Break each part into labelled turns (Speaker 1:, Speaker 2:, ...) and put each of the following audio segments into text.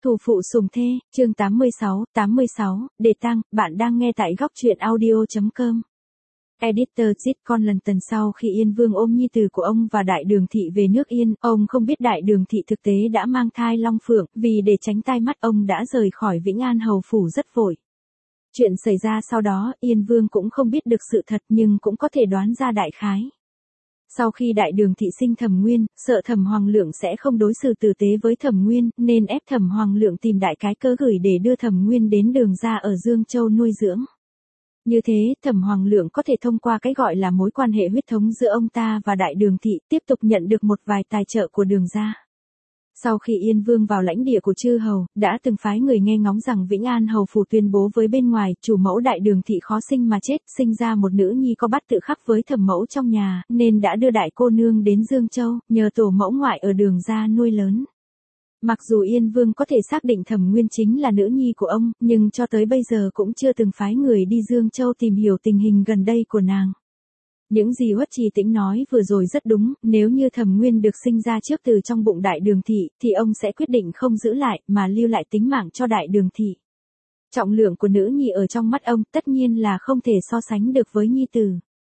Speaker 1: Thủ phụ sùng thê, chương 86, đề tang, bạn đang nghe tại góc truyện audio.com. Editor Zit Conlanton. Sau khi Yên Vương ôm nhi tử của ông và Đại Đường Thị về nước Yên, ông không biết Đại Đường Thị thực tế đã mang thai Long Phượng, vì để tránh tai mắt ông đã rời khỏi Vĩnh An Hầu Phủ rất vội. Chuyện xảy ra sau đó, Yên Vương cũng không biết được sự thật nhưng cũng có thể đoán ra đại khái. Sau khi Đại Đường Thị sinh Thẩm Nguyên, sợ Thẩm Hoàng Lượng sẽ không đối xử tử tế với Thẩm Nguyên, nên ép Thẩm Hoàng Lượng tìm đại cái cớ gửi để đưa Thẩm Nguyên đến Đường gia ở Dương Châu nuôi dưỡng. Như thế, Thẩm Hoàng Lượng có thể thông qua cái gọi là mối quan hệ huyết thống giữa ông ta và Đại Đường Thị, tiếp tục nhận được một vài tài trợ của Đường gia. Sau khi Yên Vương vào lãnh địa của chư hầu, đã từng phái người nghe ngóng rằng Vĩnh An Hầu Phủ tuyên bố với bên ngoài, chủ mẫu Đại Đường Thị khó sinh mà chết, sinh ra một nữ nhi có bát tự khắc với Thẩm mẫu trong nhà, nên đã đưa đại cô nương đến Dương Châu, nhờ tổ mẫu ngoại ở Đường gia nuôi lớn. Mặc dù Yên Vương có thể xác định Thẩm Nguyên chính là nữ nhi của ông, nhưng cho tới bây giờ cũng chưa từng phái người đi Dương Châu tìm hiểu tình hình gần đây của nàng. Những gì Uất Trì Tĩnh nói vừa rồi rất đúng, nếu như Thẩm Nguyên được sinh ra trước từ trong bụng Đại Đường Thị, thì ông sẽ quyết định không giữ lại, mà lưu lại tính mạng cho Đại Đường Thị. Trọng lượng của nữ nhi ở trong mắt ông tất nhiên là không thể so sánh được với nhi tử.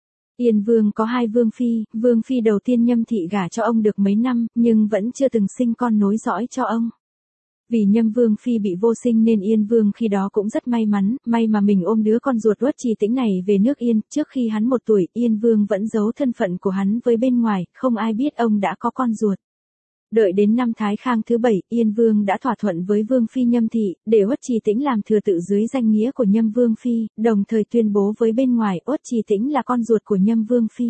Speaker 1: Yên Vương có hai vương phi đầu tiên Nhâm Thị gả cho ông được mấy năm, nhưng vẫn chưa từng sinh con nối dõi cho ông. Vì Nhâm Vương phi bị vô sinh nên Yên Vương khi đó cũng rất may mắn, may mà mình ôm đứa con ruột Uất Trì Tĩnh này về nước Yên. Trước khi hắn 1 tuổi, Yên Vương vẫn giấu thân phận của hắn với bên ngoài, không ai biết ông đã có con ruột. Đợi đến năm Thái Khang thứ 7, Yên Vương đã thỏa thuận với Vương phi Nhâm Thị, để Uất Trì Tĩnh làm thừa tự dưới danh nghĩa của Nhâm Vương phi, đồng thời tuyên bố với bên ngoài Uất Trì Tĩnh là con ruột của Nhâm Vương phi.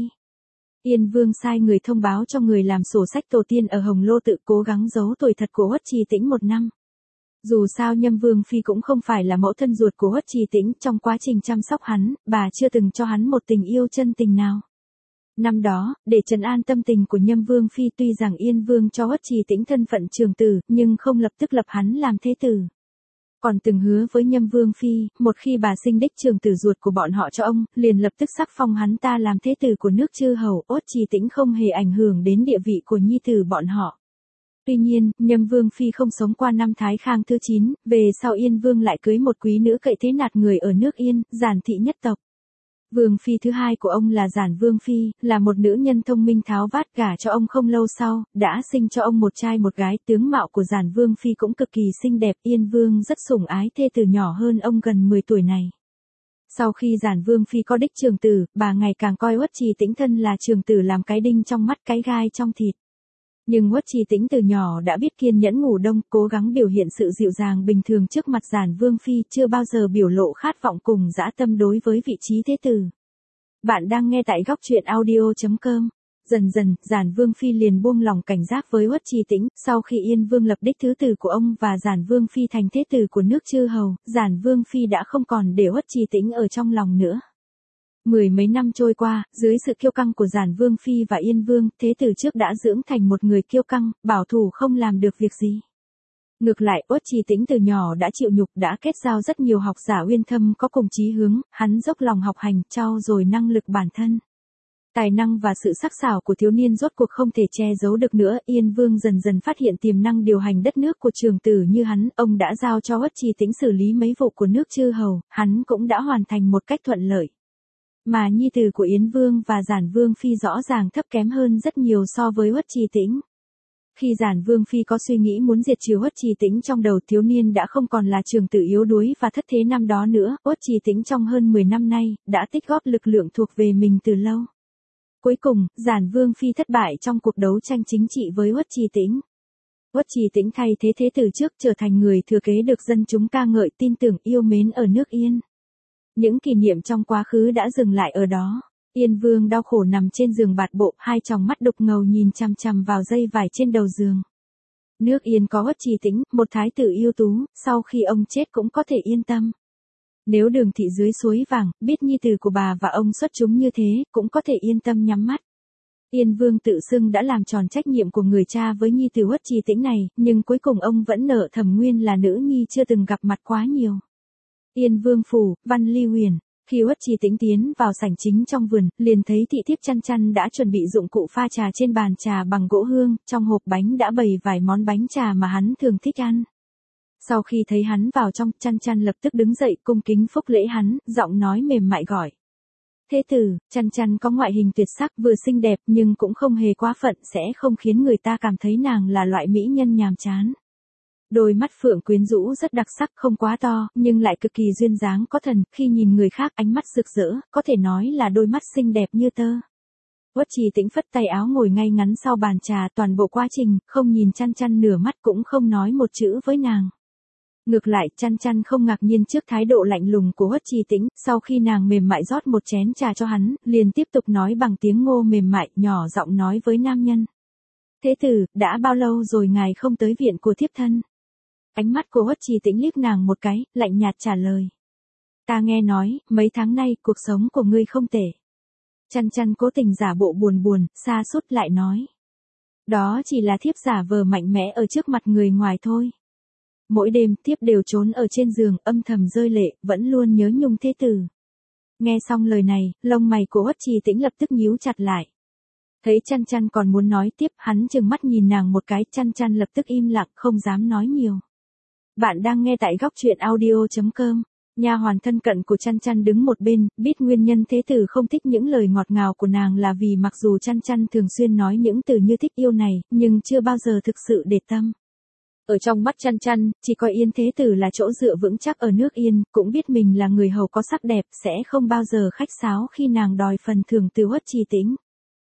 Speaker 1: Yên Vương sai người thông báo cho người làm sổ sách tổ tiên ở Hồng Lô tự cố gắng giấu tuổi thật của Uất Trì Tĩnh 1 năm. Dù sao Nhâm Vương phi cũng không phải là mẫu thân ruột của Uất Trì Tĩnh, trong quá trình chăm sóc hắn, bà chưa từng cho hắn một tình yêu chân tình nào. Năm đó, để trấn an tâm tình của Nhâm Vương phi, tuy rằng Yên Vương cho Uất Trì Tĩnh thân phận trường tử, nhưng không lập tức lập hắn làm thế tử. Còn từng hứa với Nhâm Vương phi, một khi bà sinh đích trường tử ruột của bọn họ cho ông, liền lập tức sắc phong hắn ta làm thế tử của nước chư hầu. Uất Trì Tĩnh không hề ảnh hưởng đến địa vị của nhi tử bọn họ. Tuy nhiên, Nhâm Vương phi không sống qua năm Thái Khang thứ 9, về sau Yên Vương lại cưới một quý nữ cậy thế nạt người ở nước Yên, Giản Thị nhất tộc. Vương phi thứ hai của ông là Giản Vương phi, là một nữ nhân thông minh tháo vát, gả cho ông không lâu sau, đã sinh cho ông một trai một gái. Tướng mạo của Giản Vương phi cũng cực kỳ xinh đẹp. Yên Vương rất sủng ái thê tử nhỏ hơn ông gần 10 tuổi này. Sau khi Giản Vương phi có đích trường tử, bà ngày càng coi Uất Trì Tĩnh thân là trường tử làm cái đinh trong mắt, cái gai trong thịt. Nhưng Uất Trì Tĩnh từ nhỏ đã biết kiên nhẫn ngủ đông, cố gắng biểu hiện sự dịu dàng bình thường trước mặt Giản Vương phi, chưa bao giờ biểu lộ khát vọng cùng dã tâm đối với vị trí thế tử. Bạn đang nghe tại góc truyện audio.com. Dần dần, Giản Vương phi liền buông lòng cảnh giác với Uất Trì Tĩnh. Sau khi Yên Vương lập đích thứ tử của ông và Giản Vương phi thành thế tử của nước chư hầu, Giản Vương phi đã không còn để Uất Trì Tĩnh ở trong lòng nữa. 10 mấy năm trôi qua, dưới sự kiêu căng của Giản Vương phi và Yên Vương, thế tử trước đã dưỡng thành một người kiêu căng, bảo thủ không làm được việc gì. Ngược lại, Uất Trì Tĩnh từ nhỏ đã chịu nhục, đã kết giao rất nhiều học giả uyên thâm có cùng chí hướng, hắn dốc lòng học hành, trau dồi năng lực bản thân. Tài năng và sự sắc sảo của thiếu niên rốt cuộc không thể che giấu được nữa. Yên Vương dần dần phát hiện tiềm năng điều hành đất nước của trường tử như hắn, ông đã giao cho Uất Trì Tĩnh xử lý mấy vụ của nước chư hầu, hắn cũng đã hoàn thành một cách thuận lợi. Mà nhi tử của Yến Vương và Giản Vương phi rõ ràng thấp kém hơn rất nhiều so với Uất Trì Tĩnh. Khi Giản Vương phi có suy nghĩ muốn diệt trừ Uất Trì Tĩnh trong đầu, thiếu niên đã không còn là trường tử yếu đuối và thất thế năm đó nữa. Uất Trì Tĩnh trong hơn 10 năm nay đã tích góp lực lượng thuộc về mình từ lâu. Cuối cùng, Giản Vương phi thất bại trong cuộc đấu tranh chính trị với Uất Trì Tĩnh. Uất Trì Tĩnh thay thế thế tử trước, trở thành người thừa kế được dân chúng ca ngợi, tin tưởng, yêu mến ở nước Yên. Những kỷ niệm trong quá khứ đã dừng lại ở đó. Yên Vương đau khổ nằm trên giường bạt bộ, hai tròng mắt đục ngầu nhìn chằm chằm vào dây vải trên đầu giường. Nước Yên có Uất Trì Tĩnh, một thái tử ưu tú, sau khi ông chết cũng có thể yên tâm. Nếu Đường Thị dưới suối vàng, biết nhi tử của bà và ông xuất chúng như thế, cũng có thể yên tâm nhắm mắt. Yên Vương tự xưng đã làm tròn trách nhiệm của người cha với nhi tử Uất Trì Tĩnh này, nhưng cuối cùng ông vẫn nợ Thẩm Nguyên là nữ nhi chưa từng gặp mặt quá nhiều. Yên Vương phủ, Văn Ly Huyền. Khi Uất Trì Tĩnh tiến vào sảnh chính trong vườn, liền thấy thị thiếp chăn đã chuẩn bị dụng cụ pha trà trên bàn trà bằng gỗ hương, trong hộp bánh đã bày vài món bánh trà mà hắn thường thích ăn. Sau khi thấy hắn vào trong, Chăn Chăn lập tức đứng dậy cung kính phúc lễ hắn, giọng nói mềm mại gọi. Thế tử. Chăn Chăn có ngoại hình tuyệt sắc, vừa xinh đẹp nhưng cũng không hề quá phận, sẽ không khiến người ta cảm thấy nàng là loại mỹ nhân nhàm chán. Đôi mắt phượng quyến rũ rất đặc sắc, không quá to, nhưng lại cực kỳ duyên dáng có thần, khi nhìn người khác ánh mắt rực rỡ, có thể nói là đôi mắt xinh đẹp như tơ. Uất Trì Tĩnh phất tay áo ngồi ngay ngắn sau bàn trà, toàn bộ quá trình, không nhìn Chăn Chăn nửa mắt cũng không nói một chữ với nàng. Ngược lại, Chăn Chăn không ngạc nhiên trước thái độ lạnh lùng của Uất Trì Tĩnh, sau khi nàng mềm mại rót một chén trà cho hắn, liền tiếp tục nói bằng tiếng Ngô mềm mại, nhỏ giọng nói với nam nhân. Thế tử, đã bao lâu rồi ngài không tới viện của thiếp thân? Ánh mắt của Uất Trì Tĩnh liếc nàng một cái, lạnh nhạt trả lời. Ta nghe nói, mấy tháng nay cuộc sống của ngươi không tệ. Chăn Chăn cố tình giả bộ buồn buồn, sa sút lại nói. Đó chỉ là thiếp giả vờ mạnh mẽ ở trước mặt người ngoài thôi. Mỗi đêm thiếp đều trốn ở trên giường, âm thầm rơi lệ, vẫn luôn nhớ nhung thế tử. Nghe xong lời này, lông mày của Uất Trì Tĩnh lập tức nhíu chặt lại. Thấy Chăn Chăn còn muốn nói tiếp, hắn trừng mắt nhìn nàng một cái, Chăn Chăn lập tức im lặng, không dám nói nhiều. Bạn đang nghe tại góc truyện audio.com. Nha hoàn thân cận của Chăn Chăn đứng một bên, biết nguyên nhân thế tử không thích những lời ngọt ngào của nàng là vì mặc dù Chăn Chăn thường xuyên nói những từ như thích yêu này, nhưng chưa bao giờ thực sự để tâm. Ở trong mắt Chăn Chăn, chỉ coi Yên thế tử là chỗ dựa vững chắc ở nước Yên, cũng biết mình là người hầu có sắc đẹp, sẽ không bao giờ khách sáo khi nàng đòi phần thưởng từ Uất Trì Tĩnh.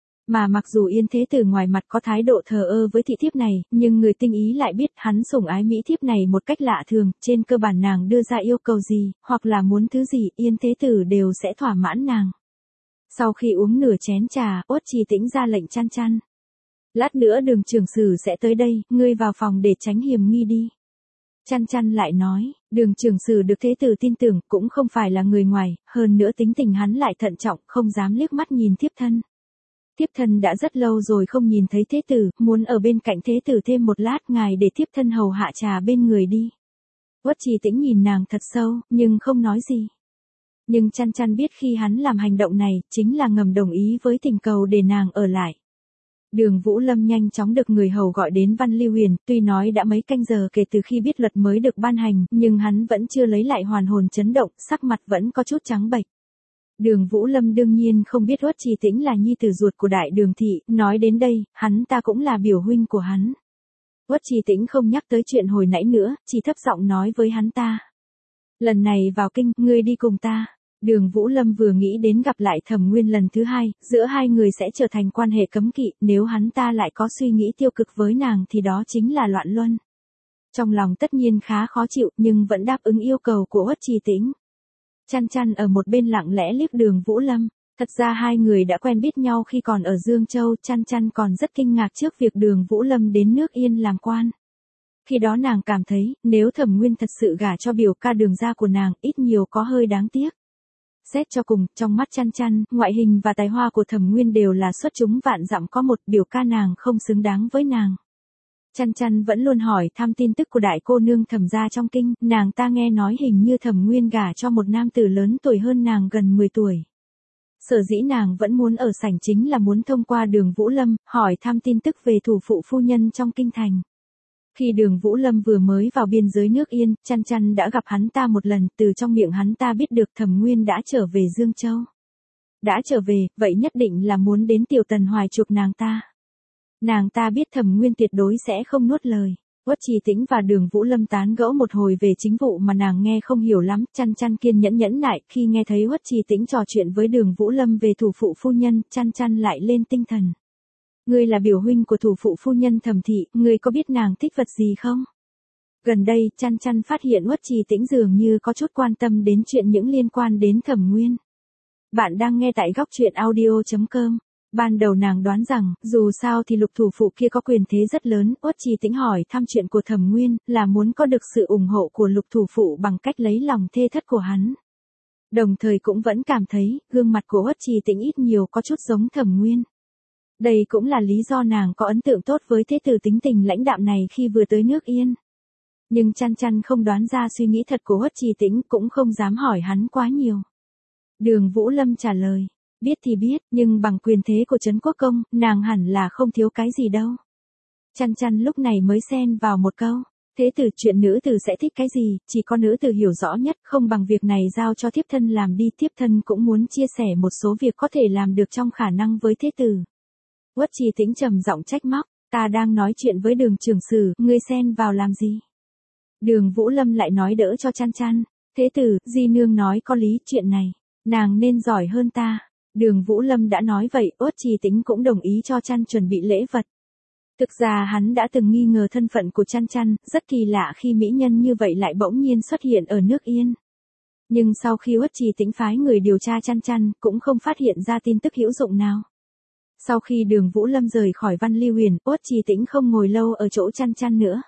Speaker 1: Mà mặc dù Yên thế tử ngoài mặt có thái độ thờ ơ với thị thiếp này, nhưng người tinh ý lại biết hắn sủng ái mỹ thiếp này một cách lạ thường, trên cơ bản nàng đưa ra yêu cầu gì, hoặc là muốn thứ gì, Yên thế tử đều sẽ thỏa mãn nàng. Sau khi uống nửa chén trà, Uất Trì Tĩnh ra lệnh Chăn Chăn. Lát nữa Đường trưởng sử sẽ tới đây, ngươi vào phòng để tránh hiểm nghi đi. Chăn Chăn lại nói, Đường trưởng sử được thế tử tin tưởng, cũng không phải là người ngoài, hơn nữa tính tình hắn lại thận trọng, không dám liếc mắt nhìn thiếp thân. Thiếp thân đã rất lâu rồi không nhìn thấy thế tử, muốn ở bên cạnh thế tử thêm một lát, ngài để thiếp thân hầu hạ trà bên người đi. Uất Trì Tĩnh nhìn nàng thật sâu, nhưng không nói gì. Nhưng Chăn Chăn biết khi hắn làm hành động này, chính là ngầm đồng ý với tình cầu để nàng ở lại. Đường Vũ Lâm nhanh chóng được người hầu gọi đến Văn Lưu Huyền, tuy nói đã mấy canh giờ kể từ khi biết luật mới được ban hành, nhưng hắn vẫn chưa lấy lại hoàn hồn chấn động, sắc mặt vẫn có chút trắng bệch. Đường Vũ Lâm đương nhiên không biết Uất Trì Tĩnh là nhi tử ruột của Đại Đường thị, nói đến đây, hắn ta cũng là biểu huynh của hắn. Uất Trì Tĩnh không nhắc tới chuyện hồi nãy nữa, chỉ thấp giọng nói với hắn ta. Lần này vào kinh, ngươi đi cùng ta. Đường Vũ Lâm vừa nghĩ đến gặp lại Thẩm Nguyên lần thứ hai, giữa hai người sẽ trở thành quan hệ cấm kỵ, nếu hắn ta lại có suy nghĩ tiêu cực với nàng thì đó chính là loạn luân. Trong lòng tất nhiên khá khó chịu, nhưng vẫn đáp ứng yêu cầu của Uất Trì Tĩnh. Chăn Chăn ở một bên lặng lẽ liếc Đường Vũ Lâm, thật ra hai người đã quen biết nhau khi còn ở Dương Châu, Chăn Chăn còn rất kinh ngạc trước việc Đường Vũ Lâm đến nước Yên làm quan. Khi đó nàng cảm thấy, nếu Thẩm Nguyên thật sự gả cho biểu ca Đường gia của nàng, ít nhiều có hơi đáng tiếc. Xét cho cùng, trong mắt Chăn Chăn, ngoại hình và tài hoa của Thẩm Nguyên đều là xuất chúng vạn dặm có một, biểu ca nàng không xứng đáng với nàng. Chăn Chăn vẫn luôn hỏi thăm tin tức của đại cô nương Thẩm gia trong kinh, nàng ta nghe nói hình như Thẩm Nguyên gả cho một nam tử lớn tuổi hơn nàng gần 10 tuổi. Sở dĩ nàng vẫn muốn ở sảnh chính là muốn thông qua Đường Vũ Lâm, hỏi thăm tin tức về thủ phụ phu nhân trong kinh thành. Khi Đường Vũ Lâm vừa mới vào biên giới nước Yên, Chăn Chăn đã gặp hắn ta một lần, từ trong miệng hắn ta biết được Thẩm Nguyên đã trở về Dương Châu. Đã trở về, vậy nhất định là muốn đến Tiểu Tần Hoài chuộc nàng ta. Nàng ta biết Thẩm Nguyên tuyệt đối sẽ không nuốt lời. Uất Trì Tĩnh và Đường Vũ Lâm tán gẫu một hồi về chính vụ mà nàng nghe không hiểu lắm, Chăn Chăn kiên nhẫn nại, khi nghe thấy Uất Trì Tĩnh trò chuyện với Đường Vũ Lâm về thủ phụ phu nhân, Chăn Chăn lại lên tinh thần. Ngươi là biểu huynh của thủ phụ phu nhân Thẩm thị, ngươi có biết nàng thích vật gì không? Gần đây, Chăn Chăn phát hiện Uất Trì Tĩnh dường như có chút quan tâm đến chuyện những liên quan đến Thẩm Nguyên. Bạn đang nghe tại góc truyện audio.com. Ban đầu nàng đoán rằng, dù sao thì Lục thủ phụ kia có quyền thế rất lớn, Uất Trì Tĩnh hỏi thăm chuyện của Thẩm Nguyên, là muốn có được sự ủng hộ của Lục thủ phụ bằng cách lấy lòng thê thất của hắn. Đồng thời cũng vẫn cảm thấy, gương mặt của Uất Trì Tĩnh ít nhiều có chút giống Thẩm Nguyên. Đây cũng là lý do nàng có ấn tượng tốt với thế tử tính tình lãnh đạm này khi vừa tới nước Yên. Nhưng Chăn Chăn không đoán ra suy nghĩ thật của Uất Trì Tĩnh, cũng không dám hỏi hắn quá nhiều. Đường Vũ Lâm trả lời, biết thì biết, nhưng bằng quyền thế của Trấn Quốc Công, nàng hẳn là không thiếu cái gì đâu. Chăn Chăn lúc này mới xen vào một câu, Thế tử, chuyện nữ tử sẽ thích cái gì, chỉ có nữ tử hiểu rõ nhất, không bằng việc này giao cho thiếp thân làm đi, thiếp thân cũng muốn chia sẻ một số việc có thể làm được trong khả năng với thế tử. Uất Trì Tĩnh trầm giọng trách móc, ta đang nói chuyện với Đường trưởng sử, ngươi xen vào làm gì? Đường Vũ Lâm lại nói đỡ cho Chăn Chăn, thế tử, di nương nói có lý, chuyện này, nàng nên giỏi hơn ta. Đường Vũ Lâm đã nói vậy, Uất Trì Tĩnh cũng đồng ý cho Chăn chuẩn bị lễ vật. Thực ra hắn đã từng nghi ngờ thân phận của Chăn Chăn, rất kỳ lạ khi mỹ nhân như vậy lại bỗng nhiên xuất hiện ở nước Yên. Nhưng sau khi Uất Trì Tĩnh phái người điều tra Chăn Chăn, cũng không phát hiện ra tin tức hữu dụng nào. Sau khi Đường Vũ Lâm rời khỏi Văn Ly Huyền, Uất Trì Tĩnh không ngồi lâu ở chỗ Chăn Chăn nữa.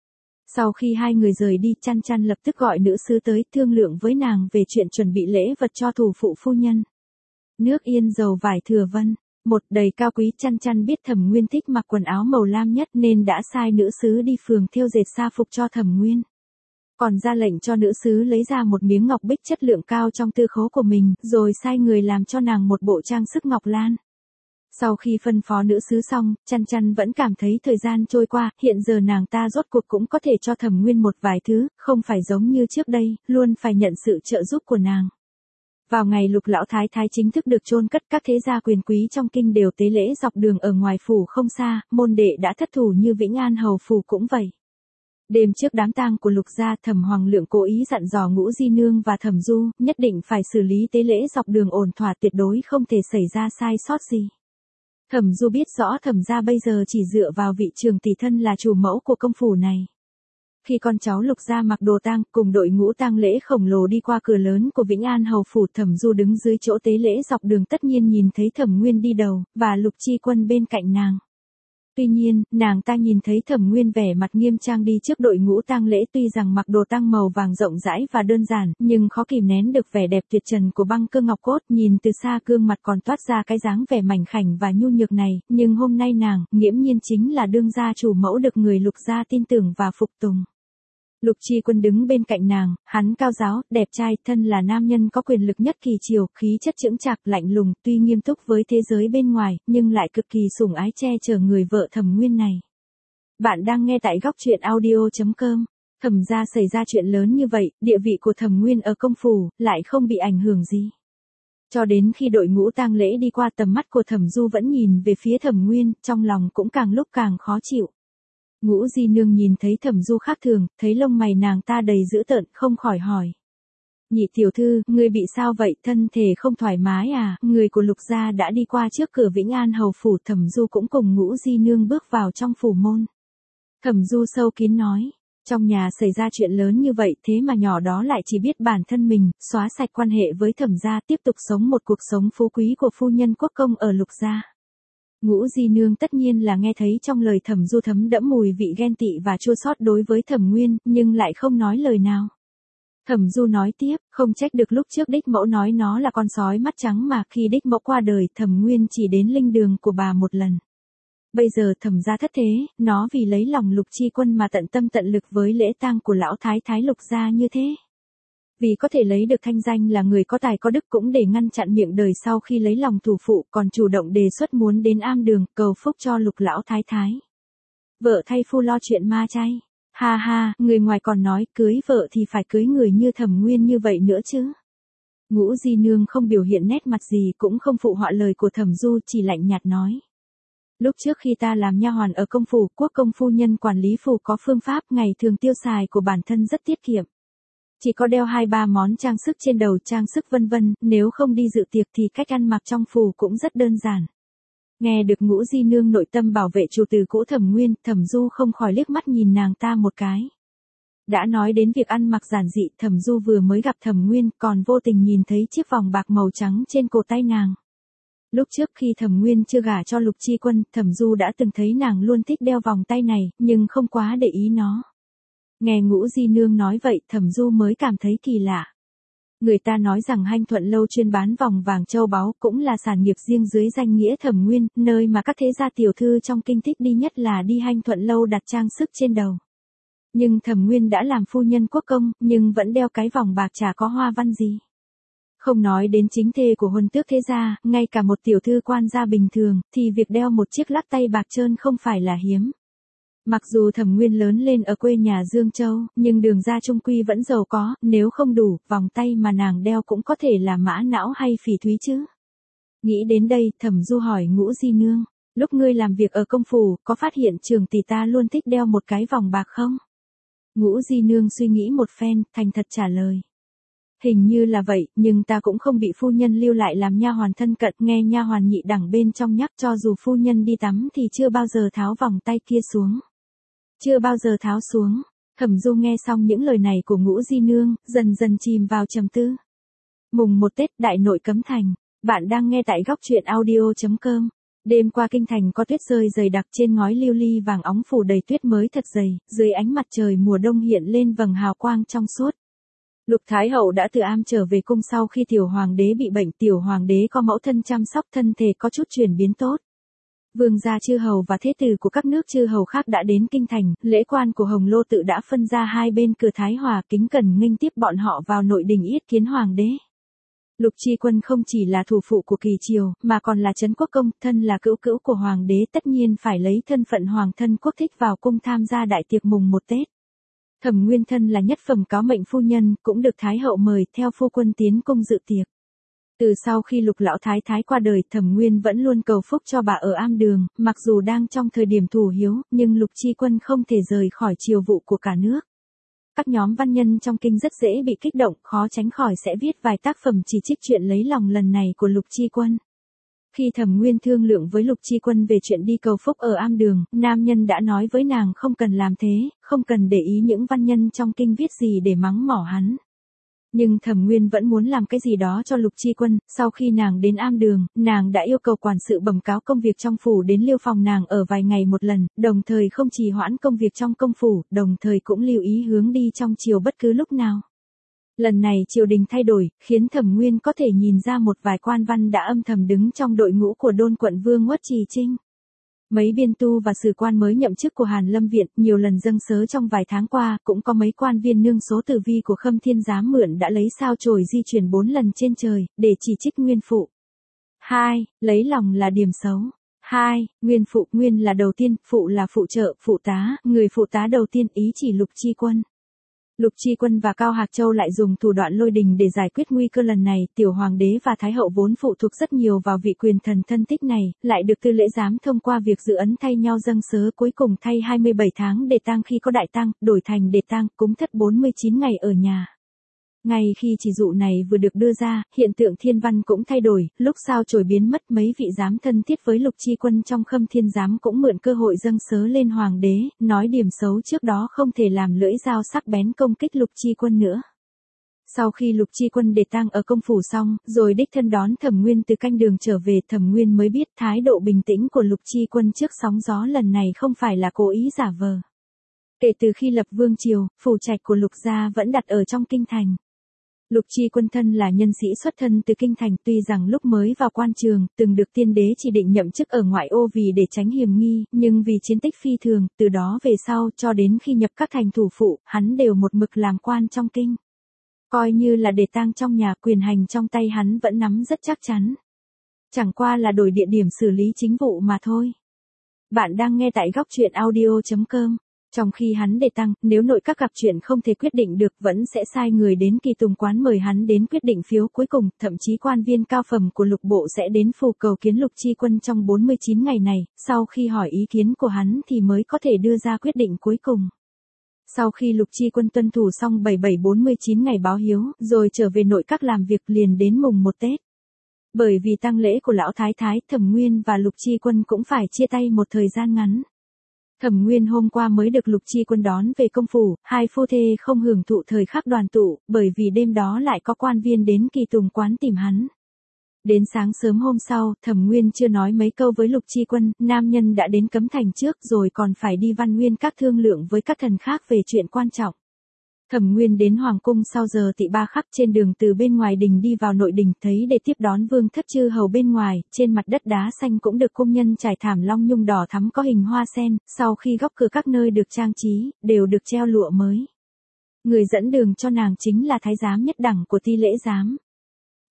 Speaker 1: Sau khi hai người rời đi, Chăn Chăn lập tức gọi nữ sứ tới thương lượng với nàng về chuyện chuẩn bị lễ vật cho thủ phụ phu nhân. Nước Yên dầu vải Thừa Vân. Một đầy cao quý. Chăn Chăn biết Thẩm Nguyên thích mặc quần áo màu lam nhất nên đã sai nữ sứ đi phường thêu dệt sa phục cho Thẩm Nguyên. Còn ra lệnh cho nữ sứ lấy ra một miếng ngọc bích chất lượng cao trong tư khố của mình, rồi sai người làm cho nàng một bộ trang sức ngọc lan. Sau khi phân phó nữ sứ xong, Chăn Chăn vẫn cảm thấy thời gian trôi qua, hiện giờ nàng ta rốt cuộc cũng có thể cho Thẩm Nguyên một vài thứ, không phải giống như trước đây, luôn phải nhận sự trợ giúp của nàng. Vào ngày Lục lão thái thái chính thức được chôn cất, các thế gia quyền quý trong kinh đều tế lễ dọc đường ở ngoài phủ không xa, môn đệ đã thất thủ như Vĩnh An hầu phủ cũng vậy. Đêm trước đám tang của Lục gia, Thẩm Hoàng Lượng cố ý dặn dò Ngũ Di Nương và Thẩm Du, nhất định phải xử lý tế lễ dọc đường ổn thỏa, tuyệt đối không thể xảy ra sai sót gì. Thẩm Du biết rõ Thẩm gia bây giờ chỉ dựa vào vị Trường tỷ thân là chủ mẫu của công phủ này. Khi con cháu Lục gia mặc đồ tang, cùng đội ngũ tang lễ khổng lồ đi qua cửa lớn của Vĩnh An hầu phủ, Thẩm Du đứng dưới chỗ tế lễ dọc đường tất nhiên nhìn thấy Thẩm Nguyên đi đầu, và Lục Chi Quân bên cạnh nàng. Tuy nhiên, nàng ta nhìn thấy Thẩm Nguyên vẻ mặt nghiêm trang đi trước đội ngũ tang lễ, tuy rằng mặc đồ tang màu vàng rộng rãi và đơn giản, nhưng khó kìm nén được vẻ đẹp tuyệt trần của băng cơ ngọc cốt, nhìn từ xa gương mặt còn toát ra cái dáng vẻ mảnh khảnh và nhu nhược này, nhưng hôm nay nàng, nghiễm nhiên chính là đương gia chủ mẫu được người Lục gia tin tưởng và phục tùng. Lục Chi Quân đứng bên cạnh nàng, hắn cao giáo, đẹp trai, thân là nam nhân có quyền lực nhất kỳ triều, khí chất chững chạc, lạnh lùng, tuy nghiêm túc với thế giới bên ngoài, nhưng lại cực kỳ sủng ái che chở người vợ Thẩm Nguyên này. Bạn đang nghe tại góc truyện audio.com. Thẩm gia xảy ra chuyện lớn như vậy, địa vị của Thẩm Nguyên ở công phủ lại không bị ảnh hưởng gì. Cho đến khi đội ngũ tang lễ đi qua, tầm mắt của Thẩm Du vẫn nhìn về phía Thẩm Nguyên, trong lòng cũng càng lúc càng khó chịu. Ngũ Di Nương nhìn thấy Thẩm Du khác thường, thấy lông mày nàng ta đầy dữ tợn, không khỏi hỏi. Nhị tiểu thư, ngươi bị sao vậy, thân thể không thoải mái à? Người của Lục gia đã đi qua trước cửa Vĩnh An hầu phủ. Thẩm Du cũng cùng Ngũ Di Nương bước vào trong phủ môn. Thẩm Du sâu kín nói, trong nhà xảy ra chuyện lớn như vậy, thế mà nhỏ đó lại chỉ biết bản thân mình, xóa sạch quan hệ với Thẩm gia, tiếp tục sống một cuộc sống phú quý của phu nhân quốc công ở Lục gia. Ngũ Di Nương tất nhiên là nghe thấy trong lời Thẩm Du thấm đẫm mùi vị ghen tị và chua xót đối với Thẩm Nguyên, nhưng lại không nói lời nào. Thẩm Du nói tiếp, không trách được lúc trước đích mẫu nói nó là con sói mắt trắng mà khi đích mẫu qua đời, Thẩm Nguyên chỉ đến linh đường của bà một lần. Bây giờ Thẩm gia thất thế, nó vì lấy lòng Lục Chi Quân mà tận tâm tận lực với lễ tang của lão thái thái Lục gia như thế. Vì có thể lấy được thanh danh là người có tài có đức, cũng để ngăn chặn miệng đời sau khi lấy lòng thủ phụ, còn chủ động đề xuất muốn đến am đường cầu phúc cho Lục lão thái thái. Vợ thay phu lo chuyện ma chay. Ha ha, người ngoài còn nói cưới vợ thì phải cưới người như Thẩm Nguyên như vậy nữa chứ. Ngũ Di Nương không biểu hiện nét mặt gì, cũng không phụ họa lời của Thẩm Du, chỉ lạnh nhạt nói. Lúc trước khi ta làm nha hoàn ở công phủ, quốc công phu nhân quản lý phủ có phương pháp, ngày thường tiêu xài của bản thân rất tiết kiệm. Chỉ có đeo 2-3 món trang sức trên đầu, trang sức vân vân, nếu không đi dự tiệc thì cách ăn mặc trong phủ cũng rất đơn giản. Nghe được Ngũ Di Nương nội tâm bảo vệ chủ từ cũ Thẩm Nguyên, Thẩm Du không khỏi liếc mắt nhìn nàng ta một cái. Đã nói đến việc ăn mặc giản dị, Thẩm Du vừa mới gặp Thẩm Nguyên, còn vô tình nhìn thấy chiếc vòng bạc màu trắng trên cổ tay nàng. Lúc trước khi Thẩm Nguyên chưa gả cho Lục Chi Quân, Thẩm Du đã từng thấy nàng luôn thích đeo vòng tay này, nhưng không quá để ý nó. Nghe Ngũ Di Nương nói vậy, Thẩm Du mới cảm thấy kỳ lạ. Người ta nói rằng Hanh Thuận Lâu chuyên bán vòng vàng châu báu, cũng là sản nghiệp riêng dưới danh nghĩa Thẩm Nguyên, nơi mà các thế gia tiểu thư trong kinh thích đi nhất là đi Hanh Thuận Lâu đặt trang sức trên đầu. Nhưng Thẩm Nguyên đã làm phu nhân quốc công, nhưng vẫn đeo cái vòng bạc chả có hoa văn gì. Không nói đến chính thê của huân tước thế gia, ngay cả một tiểu thư quan gia bình thường, thì việc đeo một chiếc lắc tay bạc trơn không phải là hiếm. Mặc dù Thẩm Nguyên lớn lên ở quê nhà Dương Châu, nhưng đường ra trung quy vẫn giàu có, nếu không đủ, vòng tay mà nàng đeo cũng có thể là mã não hay phỉ thúy chứ. Nghĩ đến đây, Thẩm Du hỏi Ngũ Di Nương, lúc ngươi làm việc ở công phủ, có phát hiện trường tỷ ta luôn thích đeo một cái vòng bạc không? Ngũ Di Nương suy nghĩ một phen, thành thật trả lời. Hình như là vậy, nhưng ta cũng không bị phu nhân lưu lại làm nha hoàn thân cận, nghe nha hoàn nhị đẳng bên trong nhắc cho dù phu nhân đi tắm thì chưa bao giờ tháo vòng tay kia xuống. Chưa bao giờ tháo xuống. Thẩm Du nghe xong những lời này của Ngũ Di Nương, dần dần chìm vào trầm tư. Mùng 1 Tết Đại Nội Cấm Thành, bạn đang nghe tại góc truyện audio.com. Đêm qua kinh thành có tuyết rơi dày đặc, trên ngói lưu ly vàng óng phủ đầy tuyết mới thật dày, dưới ánh mặt trời mùa đông hiện lên vầng hào quang trong suốt. Lục Thái Hậu đã từ Am trở về cung sau khi tiểu hoàng đế bị bệnh, tiểu hoàng đế có mẫu thân chăm sóc, thân thể có chút chuyển biến tốt. Vương gia chư hầu và thế tử của các nước chư hầu khác đã đến kinh thành, lễ quan của Hồng Lô tự đã phân ra hai bên cửa Thái Hòa, kính cẩn nghênh tiếp bọn họ vào nội đình yết kiến hoàng đế. Lục Chi Quân không chỉ là thủ phụ của kỳ triều, mà còn là trấn quốc công, thân là cữu cữu của hoàng đế, tất nhiên phải lấy thân phận hoàng thân quốc thích vào cung tham gia đại tiệc mùng 1 Tết. Thẩm Nguyên thân là nhất phẩm cáo mệnh phu nhân, cũng được Thái Hậu mời theo phu quân tiến cung dự tiệc. Từ sau khi Lục lão thái thái qua đời, Thẩm Nguyên vẫn luôn cầu phúc cho bà ở Am Đường, mặc dù đang trong thời điểm thủ hiếu, nhưng Lục Chi Quân không thể rời khỏi triều vụ của cả nước. Các nhóm văn nhân trong kinh rất dễ bị kích động, khó tránh khỏi sẽ viết vài tác phẩm chỉ trích chuyện lấy lòng lần này của Lục Chi Quân. Khi Thẩm Nguyên thương lượng với Lục Chi Quân về chuyện đi cầu phúc ở Am Đường, nam nhân đã nói với nàng không cần làm thế, không cần để ý những văn nhân trong kinh viết gì để mắng mỏ hắn. Nhưng Thẩm Nguyên vẫn muốn làm cái gì đó cho Lục Chi Quân, sau khi nàng đến Am Đường, nàng đã yêu cầu quản sự bẩm cáo công việc trong phủ đến liêu phòng nàng ở vài ngày một lần, đồng thời không trì hoãn công việc trong công phủ, đồng thời cũng lưu ý hướng đi trong triều bất cứ lúc nào. Lần này triều đình thay đổi, khiến Thẩm Nguyên có thể nhìn ra một vài quan văn đã âm thầm đứng trong đội ngũ của Đôn quận vương Uất Trì Trinh. Mấy biên tu và sử quan mới nhậm chức của Hàn Lâm Viện nhiều lần dâng sớ trong vài tháng qua, cũng có mấy quan viên nương số tử vi của Khâm Thiên Giám mượn đã lấy sao chổi di chuyển 4 lần trên trời, để chỉ trích Nguyên phụ. 2. Lấy lòng là điểm xấu. 2. Nguyên phụ, Nguyên là đầu tiên, phụ là phụ trợ, phụ tá, người phụ tá đầu tiên ý chỉ Lục Chi Quân. Lục Chi Quân và Cao Hạc Châu lại dùng thủ đoạn lôi đình để giải quyết nguy cơ lần này, tiểu hoàng đế và thái hậu vốn phụ thuộc rất nhiều vào vị quyền thần thân thích này, lại được tư lễ giám thông qua việc dự ấn thay nhau dâng sớ, cuối cùng thay 27 tháng để tang khi có đại tang, đổi thành để tang, cúng thất 49 ngày ở nhà. Ngay khi chỉ dụ này vừa được đưa ra, hiện tượng thiên văn cũng thay đổi, lúc sao chổi biến mất, mấy vị giám thân thiết với Lục Chi Quân trong Khâm Thiên Giám cũng mượn cơ hội dâng sớ lên hoàng đế, nói điểm xấu trước đó không thể làm lưỡi dao sắc bén công kích Lục Chi Quân nữa. Sau khi Lục Chi Quân để tang ở công phủ xong, rồi đích thân đón Thẩm Nguyên từ canh đường trở về, Thẩm Nguyên mới biết thái độ bình tĩnh của Lục Chi Quân trước sóng gió lần này không phải là cố ý giả vờ. Kể từ khi lập vương triều, phủ trạch của Lục gia vẫn đặt ở trong kinh thành. Lục Chi Quân thân là nhân sĩ xuất thân từ kinh thành, tuy rằng lúc mới vào quan trường, từng được tiên đế chỉ định nhậm chức ở ngoại ô vì để tránh hiểm nghi, nhưng vì chiến tích phi thường, từ đó về sau cho đến khi nhập các thành thủ phụ, hắn đều một mực làm quan trong kinh. Coi như là để tang trong nhà, quyền hành trong tay hắn vẫn nắm rất chắc chắn. Chẳng qua là đổi địa điểm xử lý chính vụ mà thôi. Bạn đang nghe tại góc truyện audio.com. Trong khi hắn để tang, nếu nội các gặp chuyện không thể quyết định được vẫn sẽ sai người đến Kỳ Tùng quán mời hắn đến quyết định phiếu cuối cùng, thậm chí quan viên cao phẩm của Lục bộ sẽ đến phủ cầu kiến Lục Chi Quân trong 49 ngày này, sau khi hỏi ý kiến của hắn thì mới có thể đưa ra quyết định cuối cùng. Sau khi Lục Chi Quân tuân thủ xong 47-49 ngày báo hiếu, rồi trở về nội các làm việc liền đến mùng 1 Tết. Bởi vì tang lễ của lão thái thái, Thẩm Nguyên và Lục Chi Quân cũng phải chia tay một thời gian ngắn. Thẩm Nguyên hôm qua mới được Lục Chi Quân đón về công phủ, hai phu thê không hưởng thụ thời khắc đoàn tụ, bởi vì đêm đó lại có quan viên đến Kỳ Tùng quán tìm hắn. Đến sáng sớm hôm sau, Thẩm Nguyên chưa nói mấy câu với Lục Chi Quân, nam nhân đã đến Cấm Thành trước rồi còn phải đi Văn Nguyên các thương lượng với các thần khác về chuyện quan trọng. Thẩm Nguyên đến Hoàng cung sau giờ tị ba khắc, trên đường từ bên ngoài đình đi vào nội đình, thấy để tiếp đón vương thất chư hầu bên ngoài, trên mặt đất đá xanh cũng được công nhân trải thảm long nhung đỏ thắm có hình hoa sen, sau khi góc cửa các nơi được trang trí, đều được treo lụa mới. Người dẫn đường cho nàng chính là thái giám nhất đẳng của Ti Lễ Giám.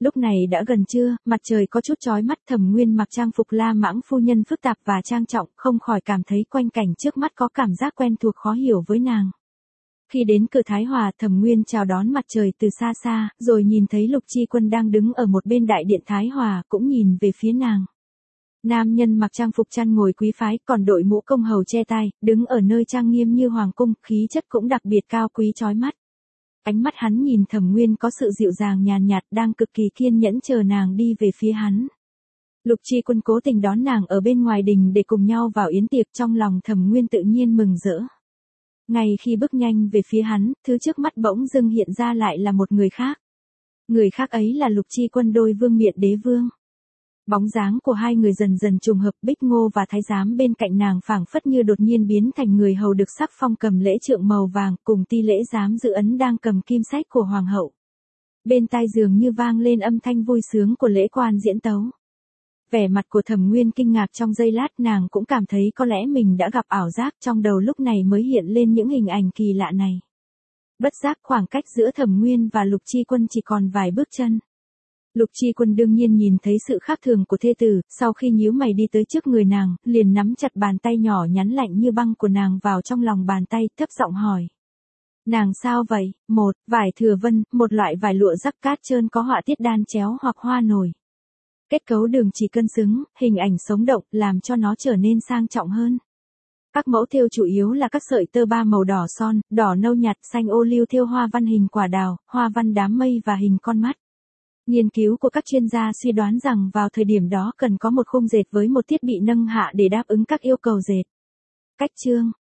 Speaker 1: Lúc này đã gần trưa, mặt trời có chút chói mắt. Thẩm Nguyên mặc trang phục La Mãng phu nhân phức tạp và trang trọng, không khỏi cảm thấy quanh cảnh trước mắt có cảm giác quen thuộc khó hiểu với nàng. Khi đến cửa Thái Hòa, Thẩm Nguyên chào đón mặt trời từ xa xa, rồi nhìn thấy Lục Chi Quân đang đứng ở một bên đại điện Thái Hòa, cũng nhìn về phía nàng. Nam nhân mặc trang phục chăn ngồi quý phái, còn đội mũ công hầu che tai, đứng ở nơi trang nghiêm như hoàng cung, khí chất cũng đặc biệt cao quý chói mắt. Ánh mắt hắn nhìn Thẩm Nguyên có sự dịu dàng nhàn nhạt, đang cực kỳ kiên nhẫn chờ nàng đi về phía hắn. Lục Chi Quân cố tình đón nàng ở bên ngoài đình để cùng nhau vào yến tiệc, trong lòng Thẩm Nguyên tự nhiên mừng rỡ. Ngay khi bước nhanh về phía hắn, thứ trước mắt bỗng dưng hiện ra lại là một người khác. Người khác ấy là Lục Chi Quân đôi vương miện đế vương. Bóng dáng của hai người dần dần trùng hợp, Bích Ngô và thái giám bên cạnh nàng phảng phất như đột nhiên biến thành người hầu được sắc phong cầm lễ trượng màu vàng, cùng ti lễ giám dự ấn đang cầm kim sách của hoàng hậu. Bên tai dường như vang lên âm thanh vui sướng của lễ quan diễn tấu. Vẻ mặt của Thẩm Nguyên kinh ngạc trong giây lát, nàng cũng cảm thấy có lẽ mình đã gặp ảo giác, trong đầu lúc này mới hiện lên những hình ảnh kỳ lạ này. Bất giác khoảng cách giữa Thẩm Nguyên và Lục Chi Quân chỉ còn vài bước chân. Lục Chi Quân đương nhiên nhìn thấy sự khác thường của thê tử, sau khi nhíu mày đi tới trước người nàng, liền nắm chặt bàn tay nhỏ nhắn lạnh như băng của nàng vào trong lòng bàn tay, thấp giọng hỏi. Nàng sao vậy? Một, vải thừa vân, một loại vải lụa rắc cát trơn có họa tiết đan chéo hoặc hoa nổi. Kết cấu đường chỉ cân xứng, hình ảnh sống động, làm cho nó trở nên sang trọng hơn. Các mẫu thêu chủ yếu là các sợi tơ ba màu đỏ son, đỏ nâu nhạt, xanh ô liu thêu hoa văn hình quả đào, hoa văn đám mây và hình con mắt. Nghiên cứu của các chuyên gia suy đoán rằng vào thời điểm đó cần có một khung dệt với một thiết bị nâng hạ để đáp ứng các yêu cầu dệt. Cách chương